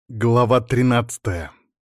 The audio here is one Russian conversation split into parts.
Глава 13.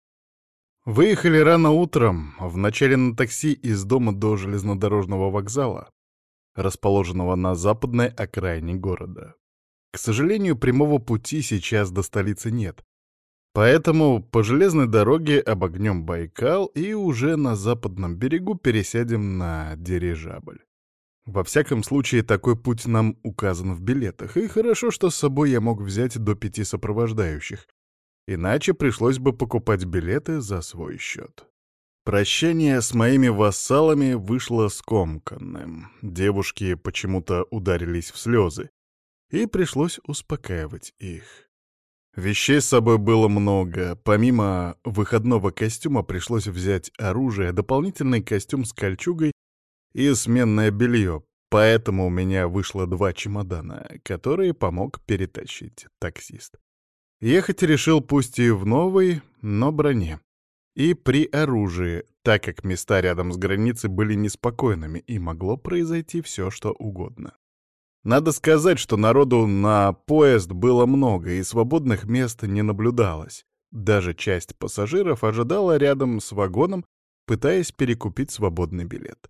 Выехали рано утром, вначале на такси из дома до железнодорожного вокзала, расположенного на западной окраине города. К сожалению, прямого пути сейчас до столицы нет, поэтому по железной дороге обогнем Байкал и уже на западном берегу пересядем на дирижабль. Во всяком случае, такой путь нам указан в билетах, и хорошо, что с собой я мог взять до 5 сопровождающих. Иначе пришлось бы покупать билеты за свой счет. Прощание с моими вассалами вышло скомканным. Девушки почему-то ударились в слезы, и пришлось успокаивать их. Вещей с собой было много. Помимо выходного костюма пришлось взять оружие, дополнительный костюм с кольчугой и сменное белье, поэтому у меня вышло 2 чемодана, которые помог перетащить таксист. Ехать решил пусть и в новой, но броне. И при оружии, так как места рядом с границей были неспокойными, и могло произойти все, что угодно. Надо сказать, что народу на поезд было много, и свободных мест не наблюдалось. Даже часть пассажиров ожидала рядом с вагоном, пытаясь перекупить свободный билет.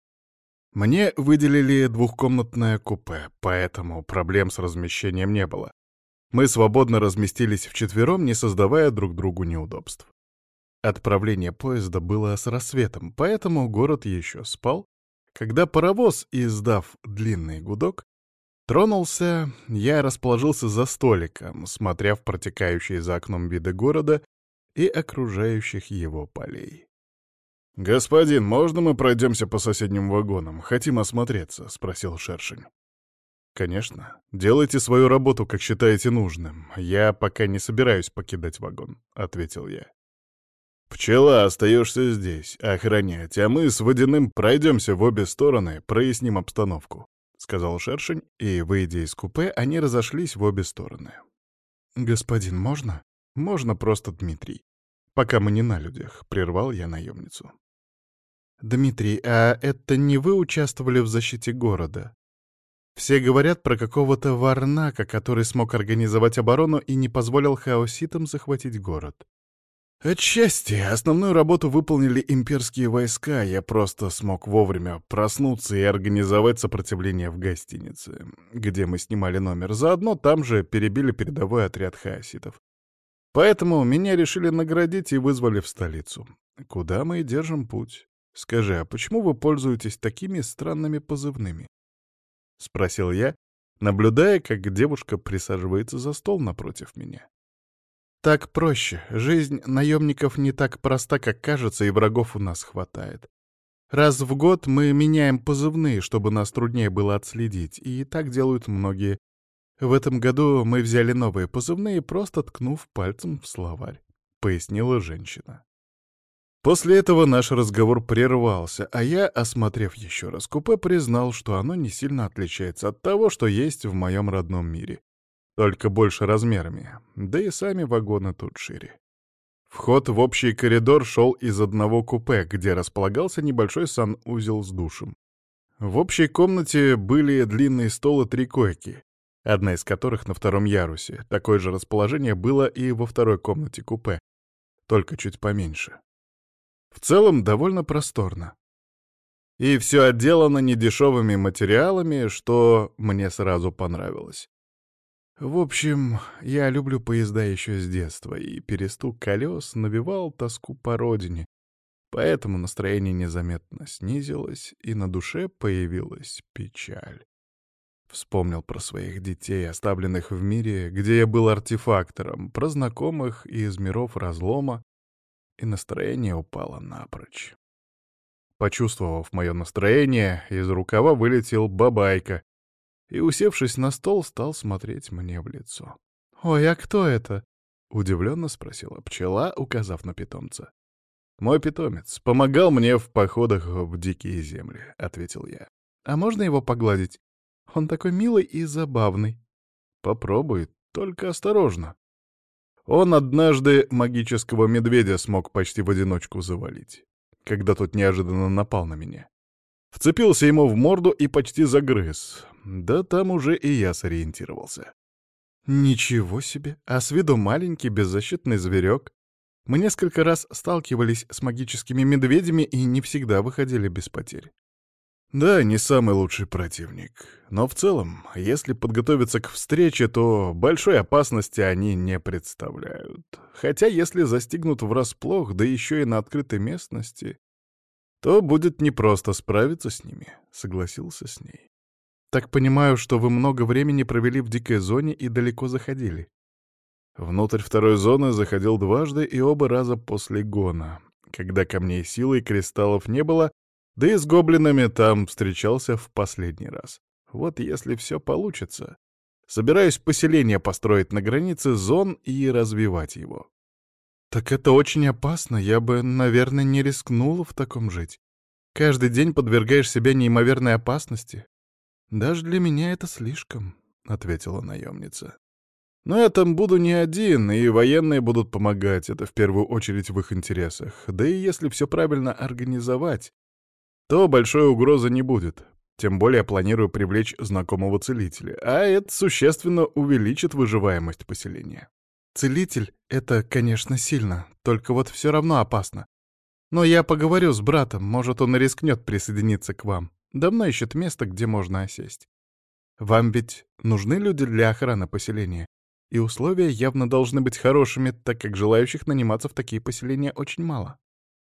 Мне выделили двухкомнатное купе, поэтому проблем с размещением не было. Мы свободно разместились вчетвером, не создавая друг другу неудобств. Отправление поезда было с рассветом, поэтому город еще спал. Когда паровоз, издав длинный гудок, тронулся, я расположился за столиком, смотря в протекающие за окном виды города и окружающих его полей. «Господин, можно мы пройдемся по соседним вагонам? Хотим осмотреться», — спросил Шершень. «Конечно. Делайте свою работу, как считаете нужным. Я пока не собираюсь покидать вагон», — ответил я. «Пчела, остаешься здесь, охранять, а мы с Водяным пройдемся в обе стороны, проясним обстановку», — сказал Шершень, и, выйдя из купе, они разошлись в обе стороны. «Господин, можно?» «Можно просто Дмитрий. Пока мы не на людях», — прервал я наемницу. «Дмитрий, а это не вы участвовали в защите города? Все говорят про какого-то варнака, который смог организовать оборону и не позволил хаоситам захватить город. Отчасти основную работу выполнили имперские войска, я просто смог вовремя проснуться и организовать сопротивление в гостинице, где мы снимали номер. Заодно там же перебили передовой отряд хаоситов. Поэтому меня решили наградить и вызвали в столицу. Куда мы и держим путь. Скажи, а почему вы пользуетесь такими странными позывными?» — спросил я, наблюдая, как девушка присаживается за стол напротив меня. «Так проще. Жизнь наемников не так проста, как кажется, и врагов у нас хватает. Раз в год мы меняем позывные, чтобы нас труднее было отследить, и так делают многие. В этом году мы взяли новые позывные, просто ткнув пальцем в словарь», — пояснила женщина. После этого наш разговор прервался, а я, осмотрев еще раз купе, признал, что оно не сильно отличается от того, что есть в моем родном мире. Только больше размерами, да и сами вагоны тут шире. Вход в общий коридор шел из одного купе, где располагался небольшой санузел с душем. В общей комнате были длинный стол и 3 койки, одна из которых на 2-м ярусе. Такое же расположение было и во второй комнате купе, только чуть поменьше. В целом довольно просторно. И все отделано недешевыми материалами, что мне сразу понравилось. В общем, я люблю поезда еще с детства, и перестук колес навевал тоску по родине, поэтому настроение незаметно снизилось, и на душе появилась печаль. Вспомнил про своих детей, оставленных в мире, где я был артефактором, про знакомых из миров разлома, и настроение упало напрочь. Почувствовав мое настроение, из рукава вылетел бабайка и, усевшись на стол, стал смотреть мне в лицо. «Ой, а кто это?» — удивленно спросила пчела, указав на питомца. «Мой питомец помогал мне в походах в дикие земли», — ответил я. «А можно его погладить? Он такой милый и забавный». «Попробуй, только осторожно». Он однажды магического медведя смог почти в одиночку завалить, когда тот неожиданно напал на меня. Вцепился ему в морду и почти загрыз. Да там уже и я сориентировался. Ничего себе! А с виду маленький беззащитный зверек. Мы несколько раз сталкивались с магическими медведями и не всегда выходили без потерь. Да, не самый лучший противник. Но в целом, если подготовиться к встрече, то большой опасности они не представляют. Хотя если застигнут врасплох, да еще и на открытой местности, то будет непросто справиться с ними, согласился с ней. Так понимаю, что вы много времени провели в дикой зоне и далеко заходили. Внутрь второй зоны заходил дважды и оба раза после гона, когда камней силы и кристаллов не было, да и с гоблинами там встречался в последний раз. Вот если все получится, собираюсь поселение построить на границе зон и развивать его. Так это очень опасно, я бы, наверное, не рискнула в таком жить. Каждый день подвергаешь себя неимоверной опасности. Даже для меня это слишком, — ответила наемница. Но я там буду не один, и военные будут помогать, это в первую очередь в их интересах. Да и если все правильно организовать, то большой угрозы не будет. Тем более планирую привлечь знакомого целителя, а это существенно увеличит выживаемость поселения. Целитель — это, конечно, сильно, только вот все равно опасно. Но я поговорю с братом, может, он и рискнет присоединиться к вам. Давно ищет место, где можно осесть. Вам ведь нужны люди для охраны поселения? И условия явно должны быть хорошими, так как желающих наниматься в такие поселения очень мало.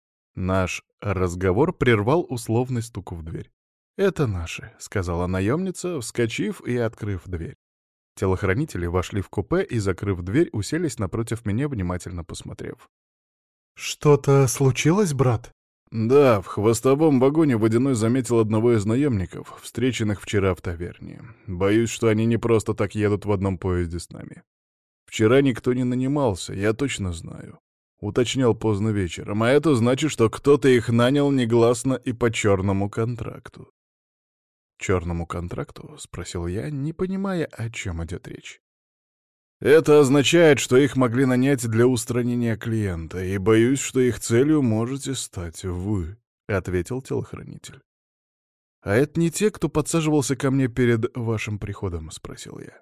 Наш разговор прервал условный стук в дверь. «Это наши», — сказала наемница, вскочив и открыв дверь. Телохранители вошли в купе и, закрыв дверь, уселись напротив меня, внимательно посмотрев. «Что-то случилось, брат?» «Да, в хвостовом вагоне Водяной заметил одного из наемников, встреченных вчера в таверне. Боюсь, что они не просто так едут в одном поезде с нами. Вчера никто не нанимался, я точно знаю. Уточнял поздно вечером, а это значит, что кто-то их нанял негласно и по черному контракту». «Черному контракту?» — спросил я, не понимая, о чем идет речь. «Это означает, что их могли нанять для устранения клиента, и боюсь, что их целью можете стать вы», — ответил телохранитель. «А это не те, кто подсаживался ко мне перед вашим приходом?» — спросил я.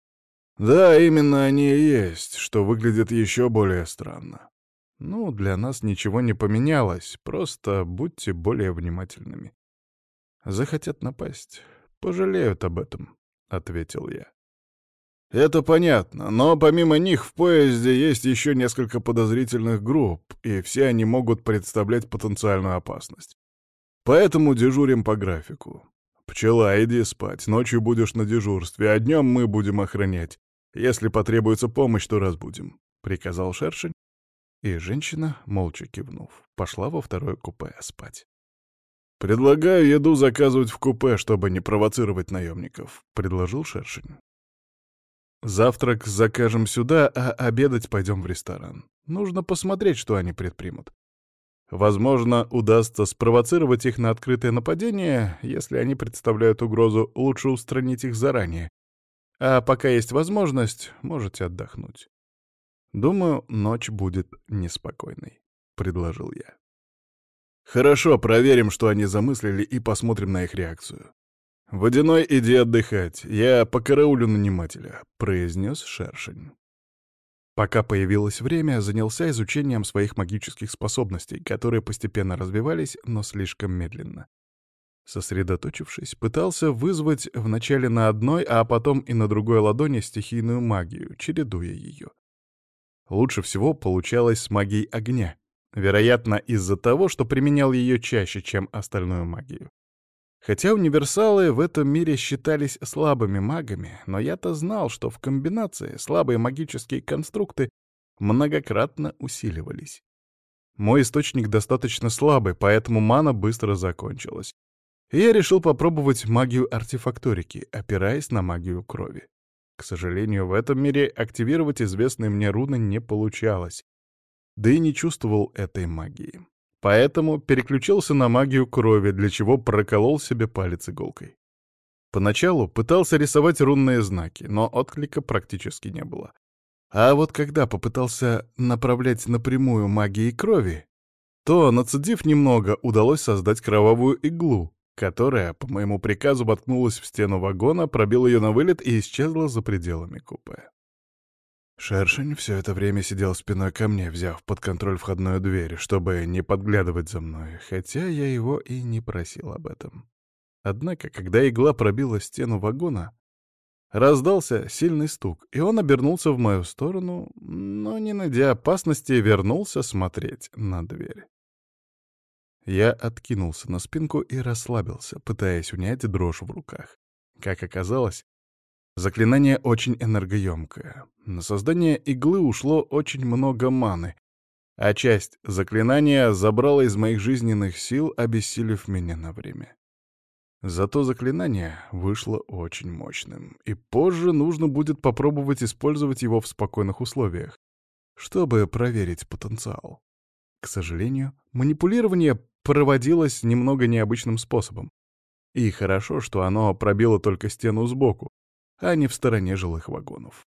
«Да, именно они и есть, что выглядит еще более странно. Ну, для нас ничего не поменялось, просто будьте более внимательными. Захотят напасть, пожалеют об этом», — ответил я. «Это понятно, но помимо них в поезде есть еще несколько подозрительных групп, и все они могут представлять потенциальную опасность. Поэтому дежурим по графику. Пчела, иди спать, ночью будешь на дежурстве, а днем мы будем охранять. Если потребуется помощь, то разбудим», — приказал Шершень, и женщина, молча кивнув, пошла во второе купе спать. «Предлагаю еду заказывать в купе, чтобы не провоцировать наемников», — предложил Шершень. «Завтрак закажем сюда, а обедать пойдем в ресторан. Нужно посмотреть, что они предпримут. Возможно, удастся спровоцировать их на открытое нападение. Если они представляют угрозу, лучше устранить их заранее. А пока есть возможность, можете отдохнуть. Думаю, ночь будет неспокойной», — предложил я. «Хорошо, проверим, что они замыслили, и посмотрим на их реакцию. Водяной, иди отдыхать, я покараулю нанимателя», — произнес Шершень. Пока появилось время, занялся изучением своих магических способностей, которые постепенно развивались, но слишком медленно. Сосредоточившись, пытался вызвать вначале на одной, а потом и на другой ладони стихийную магию, чередуя ее. Лучше всего получалось с магией огня, вероятно, из-за того, что применял ее чаще, чем остальную магию. Хотя универсалы в этом мире считались слабыми магами, но я-то знал, что в комбинации слабые магические конструкты многократно усиливались. Мой источник достаточно слабый, поэтому мана быстро закончилась. И я решил попробовать магию артефакторики, опираясь на магию крови. К сожалению, в этом мире активировать известные мне руны не получалось, да и не чувствовал этой магии. Поэтому переключился на магию крови, для чего проколол себе палец иголкой. Поначалу пытался рисовать рунные знаки, но отклика практически не было. А вот когда попытался направлять напрямую магией крови, то, нацедив немного, удалось создать кровавую иглу, которая, по моему приказу, воткнулась в стену вагона, пробила ее на вылет и исчезла за пределами купе. Шершень все это время сидел спиной ко мне, взяв под контроль входную дверь, чтобы не подглядывать за мной, хотя я его и не просил об этом. Однако, когда игла пробила стену вагона, раздался сильный стук, и он обернулся в мою сторону, но, не найдя опасности, вернулся смотреть на дверь. Я откинулся на спинку и расслабился, пытаясь унять дрожь в руках. Как оказалось, заклинание очень энергоемкое. На создание иглы ушло очень много маны, а часть заклинания забрала из моих жизненных сил, обессилев меня на время. Зато заклинание вышло очень мощным, и позже нужно будет попробовать использовать его в спокойных условиях, чтобы проверить потенциал. К сожалению, манипулирование проводилось немного необычным способом. И хорошо, что оно пробило только стену сбоку, а не в стороне жилых вагонов.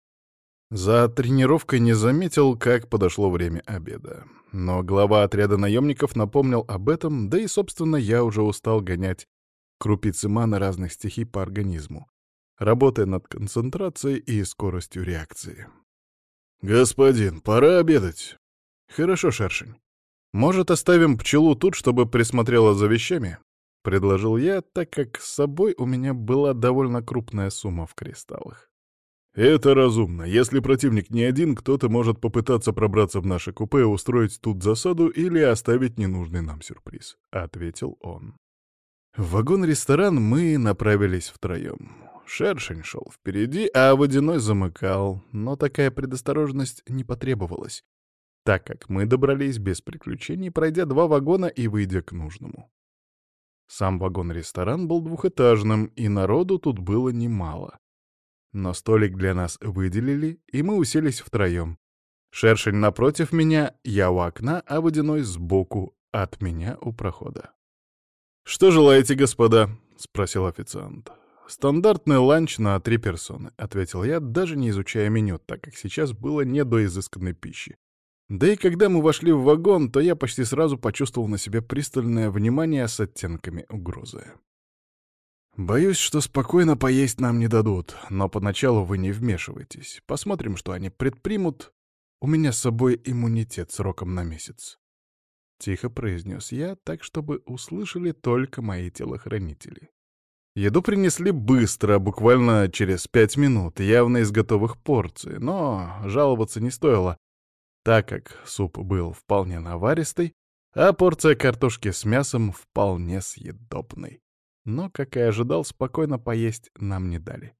За тренировкой не заметил, как подошло время обеда. Но глава отряда наемников напомнил об этом, да и, собственно, я уже устал гонять крупицы маны разных стихий по организму, работая над концентрацией и скоростью реакции. «Господин, пора обедать». «Хорошо, Шершень. Может, оставим пчелу тут, чтобы присмотрела за вещами?» — предложил я, так как с собой у меня была довольно крупная сумма в кристаллах. «Это разумно. Если противник не один, кто-то может попытаться пробраться в наше купе, устроить тут засаду или оставить ненужный нам сюрприз», — ответил он. В вагон-ресторан мы направились втроем. Шершень шел впереди, а Водяной замыкал, но такая предосторожность не потребовалась, так как мы добрались без приключений, пройдя 2 вагона и выйдя к нужному. Сам вагон-ресторан был двухэтажным, и народу тут было немало. Но столик для нас выделили, и мы уселись втроем. Шершень напротив меня, я у окна, а Водяной сбоку, от меня у прохода. «Что желаете, господа?» — спросил официант. «Стандартный ланч на 3 персоны», — ответил я, даже не изучая меню, так как сейчас было не до изысканной пищи. Да и когда мы вошли в вагон, то я почти сразу почувствовал на себе пристальное внимание с оттенками угрозы. «Боюсь, что спокойно поесть нам не дадут, но поначалу вы не вмешивайтесь. Посмотрим, что они предпримут. У меня с собой иммунитет сроком на месяц». Тихо произнес я, так чтобы услышали только мои телохранители. Еду принесли быстро, буквально через 5 минут, явно из готовых порций, но жаловаться не стоило, так как суп был вполне наваристый, а порция картошки с мясом вполне съедобной. Но, как и ожидал, спокойно поесть нам не дали.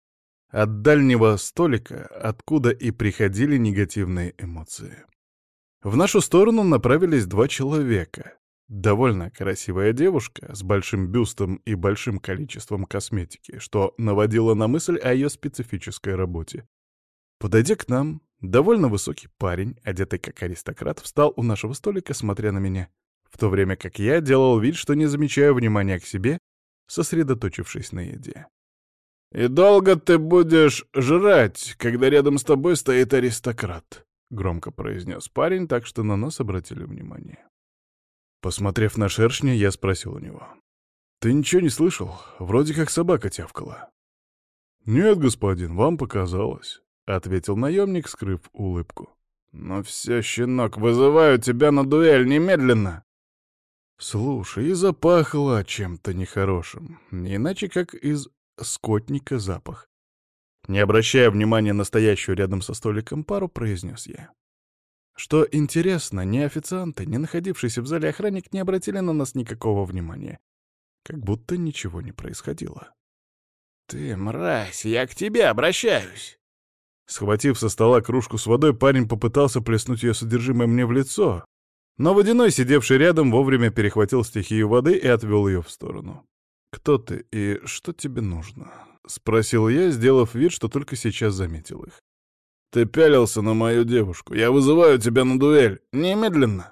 От дальнего столика, откуда и приходили негативные эмоции. В нашу сторону направились 2 человека. Довольно красивая девушка с большим бюстом и большим количеством косметики, что наводило на мысль о ее специфической работе. Подойдя к нам, довольно высокий парень, одетый как аристократ, встал у нашего столика, смотря на меня, в то время как я делал вид, что не замечаю внимания к себе, сосредоточившись на еде. «И долго ты будешь жрать, когда рядом с тобой стоит аристократ?» — громко произнес парень, так что на нас обратили внимание. Посмотрев на Шершня, я спросил у него. «Ты ничего не слышал? Вроде как собака тявкала». «Нет, господин, вам показалось», — ответил наемник, скрыв улыбку. «Ну все, щенок, вызываю тебя на дуэль немедленно!» Слушай, и запахло чем-то нехорошим, не иначе как из скотника запах. Не обращая внимания на стоящую рядом со столиком пару, произнес я. Что интересно, ни официанты, ни находившийся в зале охранник не обратили на нас никакого внимания. Как будто ничего не происходило. «Ты, мразь, я к тебе обращаюсь!» Схватив со стола кружку с водой, парень попытался плеснуть ее содержимое мне в лицо, но Водяной, сидевший рядом, вовремя перехватил стихию воды и отвел ее в сторону. «Кто ты и что тебе нужно?» — спросил я, сделав вид, что только сейчас заметил их. «Ты пялился на мою девушку. Я вызываю тебя на дуэль. Немедленно!»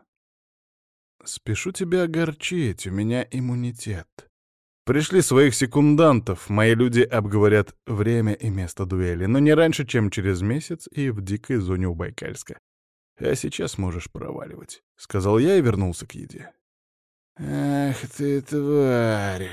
«Спешу тебя огорчить, у меня иммунитет. Пришли своих секундантов, мои люди обговорят время и место дуэли, но не раньше, чем через месяц и в дикой зоне у Байкальска. А сейчас можешь проваливать», — сказал я и вернулся к еде. «Ах ты, тварь!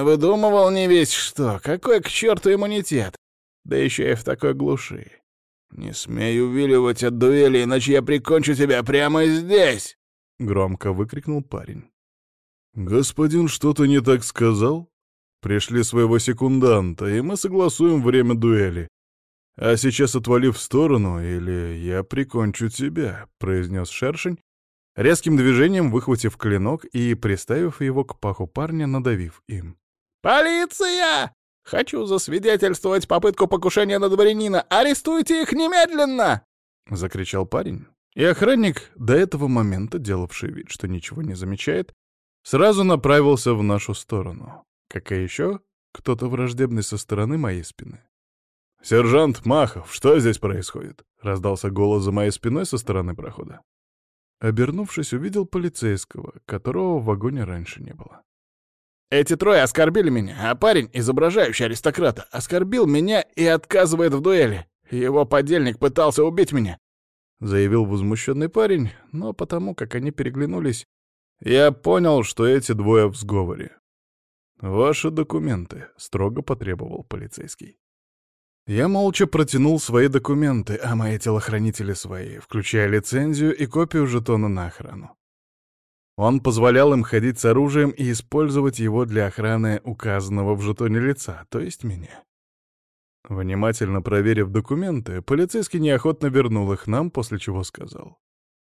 Навыдумывал не весь что! Какой к черту иммунитет! Да еще и в такой глуши! «Не смей увиливать от дуэли, иначе я прикончу тебя прямо здесь!» — громко выкрикнул парень. «Господин что-то не так сказал? Пришли своего секунданта, и мы согласуем время дуэли. А сейчас отвали в сторону, или я прикончу тебя», — произнес шершень, резким движением выхватив клинок и приставив его к паху парня, надавив им. «Полиция! Хочу засвидетельствовать попытку покушения на дворянина! Арестуйте их немедленно!» — закричал парень. И охранник, до этого момента делавший вид, что ничего не замечает, сразу направился в нашу сторону. Как и еще кто-то враждебный со стороны моей спины. «Сержант Махов, что здесь происходит?» — раздался голос за моей спиной со стороны прохода. Обернувшись, увидел полицейского, которого в вагоне раньше не было. «Эти трое оскорбили меня, а парень, изображающий аристократа, оскорбил меня и отказывает в дуэли. Его подельник пытался убить меня», — заявил возмущенный парень, но потому как они переглянулись, я понял, что эти двое в сговоре. «Ваши документы», — строго потребовал полицейский. Я молча протянул свои документы, а мои телохранители свои, включая лицензию и копию жетона на охрану. Он позволял им ходить с оружием и использовать его для охраны указанного в жетоне лица, то есть меня. Внимательно проверив документы, полицейский неохотно вернул их нам, после чего сказал: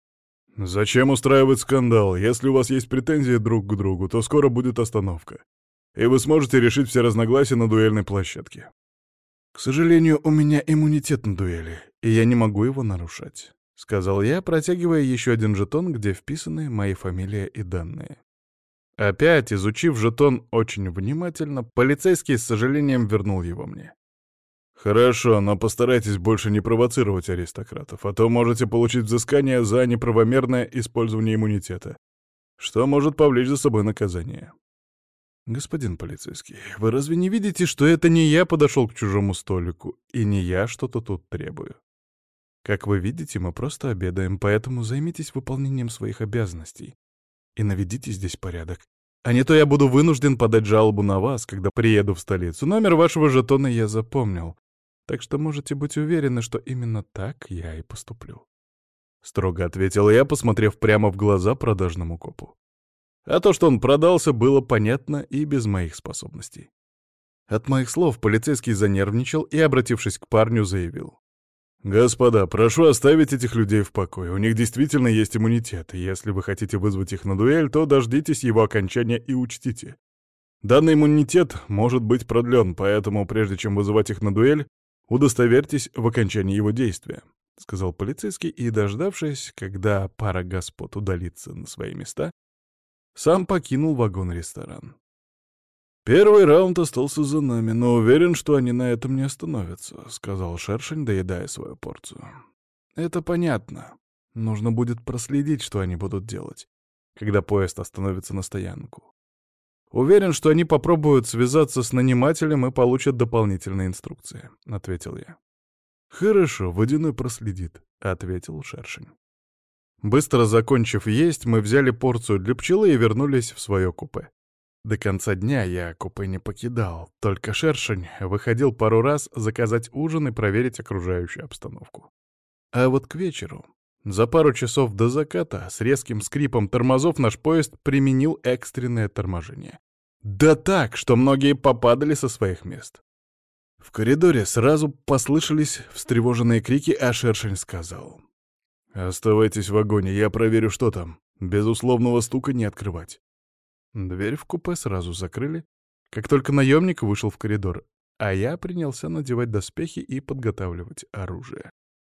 «Зачем устраивать скандал? Если у вас есть претензии друг к другу, то скоро будет остановка, и вы сможете решить все разногласия на дуэльной площадке. К сожалению, у меня иммунитет на дуэли, и я не могу его нарушать», — сказал я, протягивая еще один жетон, где вписаны мои фамилия и данные. Опять, изучив жетон очень внимательно, полицейский с сожалением вернул его мне. «Хорошо, но постарайтесь больше не провоцировать аристократов, а то можете получить взыскание за неправомерное использование иммунитета, что может повлечь за собой наказание». «Господин полицейский, вы разве не видите, что это не я подошел к чужому столику, и не я что-то тут требую? Как вы видите, мы просто обедаем, поэтому займитесь выполнением своих обязанностей и наведите здесь порядок. А не то я буду вынужден подать жалобу на вас, когда приеду в столицу. Номер вашего жетона я запомнил, так что можете быть уверены, что именно так я и поступлю», — строго ответил я, посмотрев прямо в глаза продажному копу. А то, что он продался, было понятно и без моих способностей. От моих слов полицейский занервничал и, обратившись к парню, заявил: «Господа, прошу оставить этих людей в покое. У них действительно есть иммунитет, и если вы хотите вызвать их на дуэль, то дождитесь его окончания и учтите. Данный иммунитет может быть продлен, поэтому прежде чем вызывать их на дуэль, удостоверьтесь в окончании его действия», — сказал полицейский, и, дождавшись, когда пара господ удалится на свои места, сам покинул вагон-ресторан. «Первый раунд остался за нами, но уверен, что они на этом не остановятся», — сказал шершень, доедая свою порцию. «Это понятно. Нужно будет проследить, что они будут делать, когда поезд остановится на стоянку. Уверен, что они попробуют связаться с нанимателем и получат дополнительные инструкции», — ответил я. «Хорошо, водяной проследит», — ответил шершень. Быстро закончив есть, мы взяли порцию для пчелы и вернулись в свое купе. До конца дня я купе не покидал, только шершень выходил пару раз заказать ужин и проверить окружающую обстановку. А вот к вечеру, за пару часов до заката, с резким скрипом тормозов наш поезд применил экстренное торможение. Да так, что многие попадали со своих мест. В коридоре сразу послышались встревоженные крики, а шершень сказал: «Оставайтесь в вагоне, я проверю, что там. Без условного стука не открывать». Дверь в купе сразу закрыли, как только наемник вышел в коридор, а я принялся надевать доспехи и подготавливать оружие.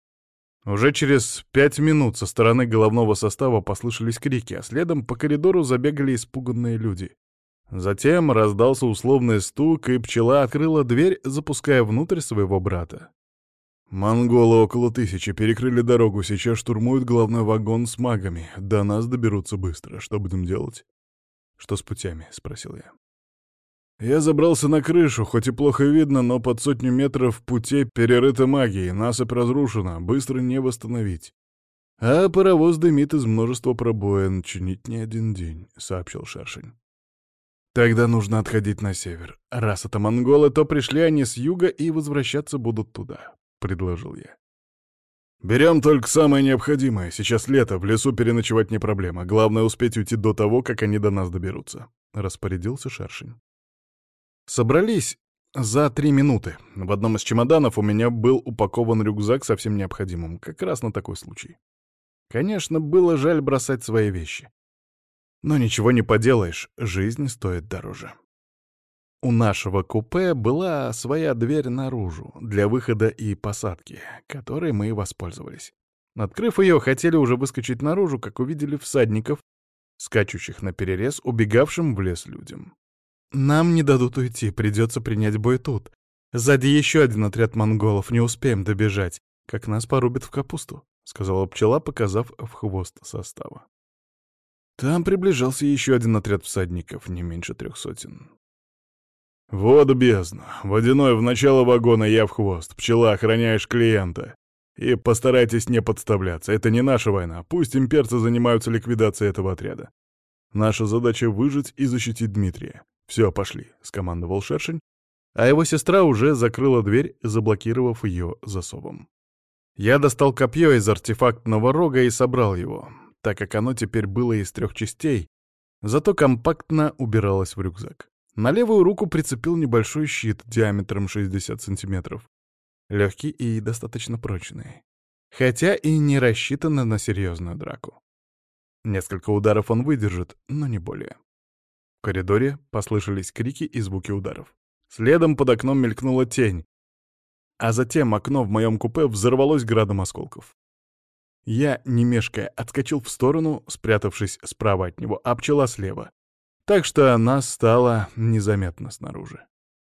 Уже через 5 минут со стороны головного состава послышались крики, а следом по коридору забегали испуганные люди. Затем раздался условный стук, и пчела открыла дверь, запуская внутрь своего брата. «Монголы около 1000 перекрыли дорогу, сейчас штурмуют главный вагон с магами. До нас доберутся быстро. Что будем делать?» «Что с путями?» — спросил я. «Я забрался на крышу, хоть и плохо видно, но под 100 метров путей перерыта магией, насыпь разрушена, быстро не восстановить. А паровоз дымит из множества пробоин, чинить не один день», — сообщил шершень. «Тогда нужно отходить на север. Раз это монголы, то пришли они с юга и возвращаться будут туда», — предложил я. «Берем только самое необходимое. Сейчас лето, в лесу переночевать не проблема. Главное успеть уйти до того, как они до нас доберутся», — распорядился Шершень. Собрались за 3 минуты. В одном из чемоданов у меня был упакован рюкзак со всем необходимым, как раз на такой случай. Конечно, было жаль бросать свои вещи. Но ничего не поделаешь, жизнь стоит дороже. У нашего купе была своя дверь наружу, для выхода и посадки, которой мы и воспользовались. Открыв ее, хотели уже выскочить наружу, как увидели всадников, скачущих на перерез убегавшим в лес людям. «Нам не дадут уйти, придется принять бой тут. Сзади еще один отряд монголов, не успеем добежать, как нас порубят в капусту», — сказала пчела, показав в хвост состава. Там приближался еще один отряд всадников, не меньше 300. «Вот бездна! Водяной в начало вагона, я в хвост. Пчела, охраняешь клиента. И постарайтесь не подставляться. Это не наша война. Пусть имперцы занимаются ликвидацией этого отряда. Наша задача — выжить и защитить Дмитрия. Все, пошли», — скомандовал Шершень, а его сестра уже закрыла дверь, заблокировав ее засовом. Я достал копье из артефактного рога и собрал его, так как оно теперь было из 3 частей, зато компактно убиралось в рюкзак. На левую руку прицепил небольшой щит диаметром 60 сантиметров, легкий и достаточно прочный, хотя и не рассчитан на серьезную драку. Несколько ударов он выдержит, но не более. В коридоре послышались крики и звуки ударов. Следом под окном мелькнула тень, а затем окно в моем купе взорвалось градом осколков. Я, не мешкая, отскочил в сторону, спрятавшись справа от него, а пчела слева. Так что нас стало незаметно снаружи.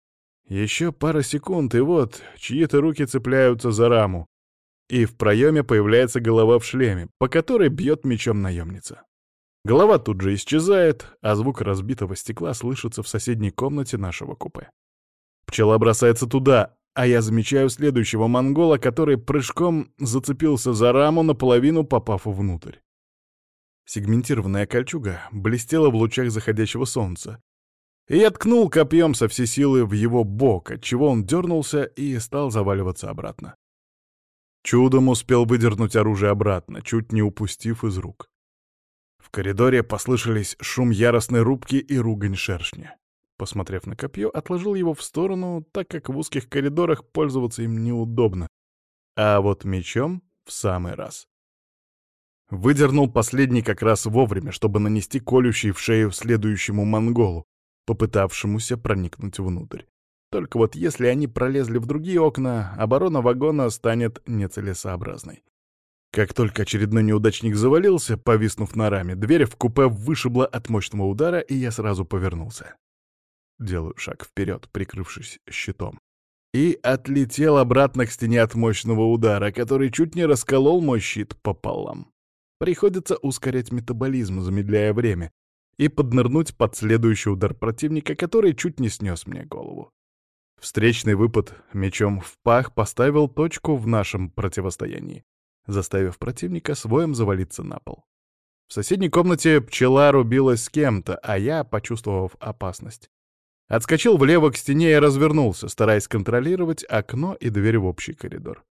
Еще пара секунд, и вот чьи-то руки цепляются за раму, и в проеме появляется голова в шлеме, по которой бьет мечом наемница. Голова тут же исчезает, а звук разбитого стекла слышится в соседней комнате нашего купе. Пчела бросается туда, а я замечаю следующего монгола, который прыжком зацепился за раму, наполовину попав внутрь. Сегментированная кольчуга блестела в лучах заходящего солнца, и я ткнул копьем со всей силы в его бок, отчего он дернулся и стал заваливаться обратно. Чудом успел выдернуть оружие обратно, чуть не упустив из рук. В коридоре послышались шум яростной рубки и ругань шершня. Посмотрев на копье, отложил его в сторону, так как в узких коридорах пользоваться им неудобно, а вот мечом в самый раз. Выдернул последний как раз вовремя, чтобы нанести колющий в шею следующему монголу, попытавшемуся проникнуть внутрь. Только вот если они пролезли в другие окна, оборона вагона станет нецелесообразной. Как только очередной неудачник завалился, повиснув на раме, дверь в купе вышибла от мощного удара, и я сразу повернулся. Делаю шаг вперед, прикрывшись щитом. И отлетел обратно к стене от мощного удара, который чуть не расколол мой щит пополам. Приходится ускорять метаболизм, замедляя время, и поднырнуть под следующий удар противника, который чуть не снес мне голову. Встречный выпад мечом в пах поставил точку в нашем противостоянии, заставив противника с воем завалиться на пол. В соседней комнате пчела рубилась с кем-то, а я, почувствовав опасность, отскочил влево к стене и развернулся, стараясь контролировать окно и дверь в общий коридор.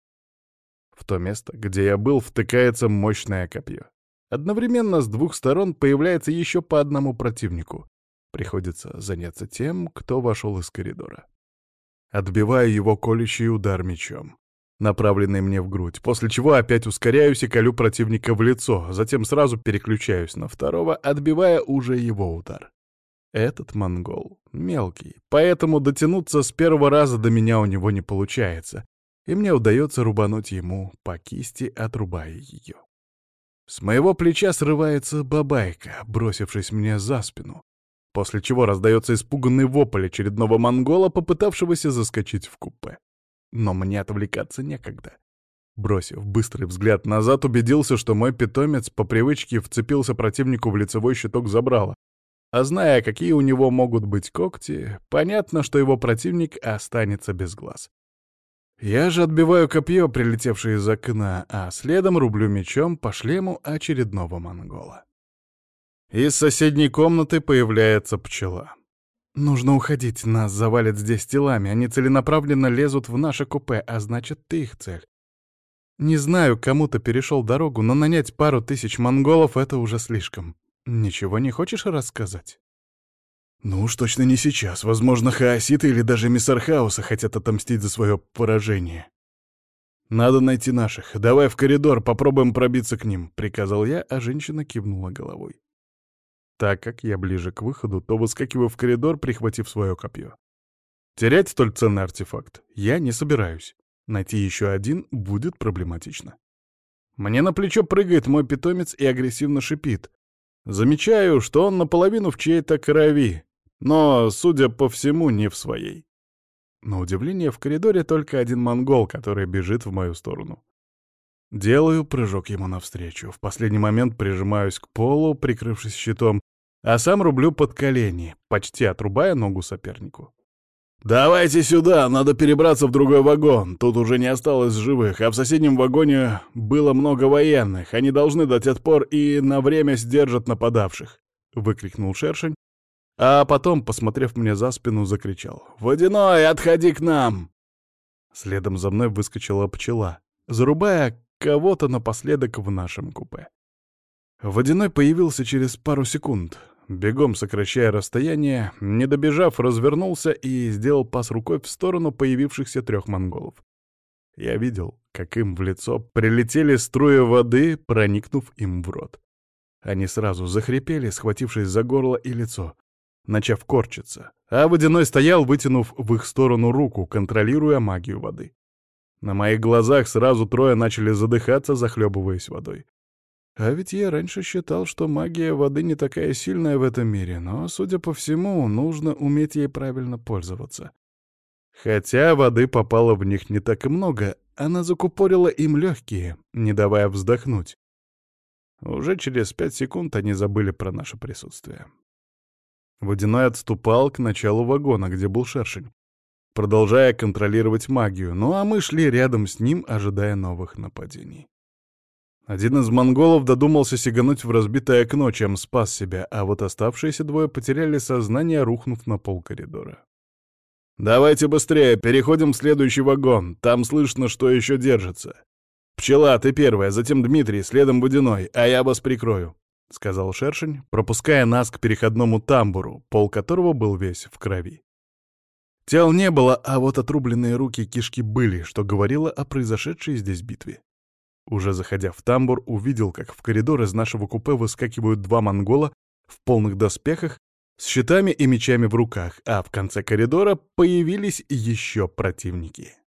В то место, где я был, втыкается мощное копье. Одновременно с 2 сторон появляется еще по одному противнику. Приходится заняться тем, кто вошел из коридора. Отбиваю его колющий удар мечом, направленный мне в грудь, после чего опять ускоряюсь и колю противника в лицо, затем сразу переключаюсь на второго, отбивая уже его удар. Этот монгол мелкий, поэтому дотянуться с первого раза до меня у него не получается, и мне удается рубануть ему по кисти, отрубая ее. С моего плеча срывается бабайка, бросившись мне за спину, после чего раздается испуганный вопль очередного монгола, попытавшегося заскочить в купе. Но мне отвлекаться некогда. Бросив быстрый взгляд назад, убедился, что мой питомец по привычке вцепился противнику в лицевой щиток забрала, а зная, какие у него могут быть когти, понятно, что его противник останется без глаз. Я же отбиваю копье, прилетевшее из окна, а следом рублю мечом по шлему очередного монгола. Из соседней комнаты появляется пчела. «Нужно уходить, нас завалят здесь телами, они целенаправленно лезут в наше купе, а значит, ты их цель». Не знаю, кому-то перешел дорогу, но нанять пару тысяч монголов — это уже слишком. Ничего не хочешь рассказать? Ну уж точно не сейчас. Возможно, хаоситы или даже Миссархауса хотят отомстить за свое поражение. Надо найти наших. Давай в коридор, попробуем пробиться к ним, — приказал я, а женщина кивнула головой. Так как я ближе к выходу, то выскакиваю в коридор, прихватив свое копье. Терять столь ценный артефакт я не собираюсь. Найти еще один будет проблематично. Мне на плечо прыгает мой питомец и агрессивно шипит. Замечаю, что он наполовину в чьей-то крови, но, судя по всему, не в своей. На удивление, в коридоре только один монгол, который бежит в мою сторону. Делаю прыжок ему навстречу. В последний момент прижимаюсь к полу, прикрывшись щитом, а сам рублю под колени, почти отрубая ногу сопернику. «Давайте сюда, надо перебраться в другой вагон. Тут уже не осталось живых, а в соседнем вагоне было много военных. Они должны дать отпор и на время сдержат нападавших», — выкрикнул шершень, а потом, посмотрев мне за спину, закричал: «Водяной, отходи к нам!» Следом за мной выскочила пчела, зарубая кого-то напоследок в нашем купе. Водяной появился через пару секунд. Бегом сокращая расстояние, не добежав, развернулся и сделал пас рукой в сторону появившихся 3 монголов. Я видел, как им в лицо прилетели струи воды, проникнув им в рот. Они сразу захрипели, схватившись за горло и лицо, начав корчиться, а Водяной стоял, вытянув в их сторону руку, контролируя магию воды. На моих глазах сразу 3 начали задыхаться, захлебываясь водой. А ведь я раньше считал, что магия воды не такая сильная в этом мире, но, судя по всему, нужно уметь ей правильно пользоваться. Хотя воды попало в них не так и много, она закупорила им легкие, не давая вздохнуть. Уже через 5 секунд они забыли про наше присутствие. Водяной отступал к началу вагона, где был шершень, продолжая контролировать магию, ну а мы шли рядом с ним, ожидая новых нападений. Один из монголов додумался сигануть в разбитое окно, чем спас себя, а вот оставшиеся 2 потеряли сознание, рухнув на пол коридора. «Давайте быстрее, переходим в следующий вагон, там слышно, что еще держится. Пчела, ты первая, затем Дмитрий, следом Водяной, а я вас прикрою», — сказал шершень, пропуская нас к переходному тамбуру, пол которого был весь в крови. Тел не было, а вот отрубленные руки и кишки были, что говорило о произошедшей здесь битве. Уже заходя в тамбур, увидел, как в коридор из нашего купе выскакивают 2 монгола в полных доспехах, с щитами и мечами в руках, а в конце коридора появились еще противники.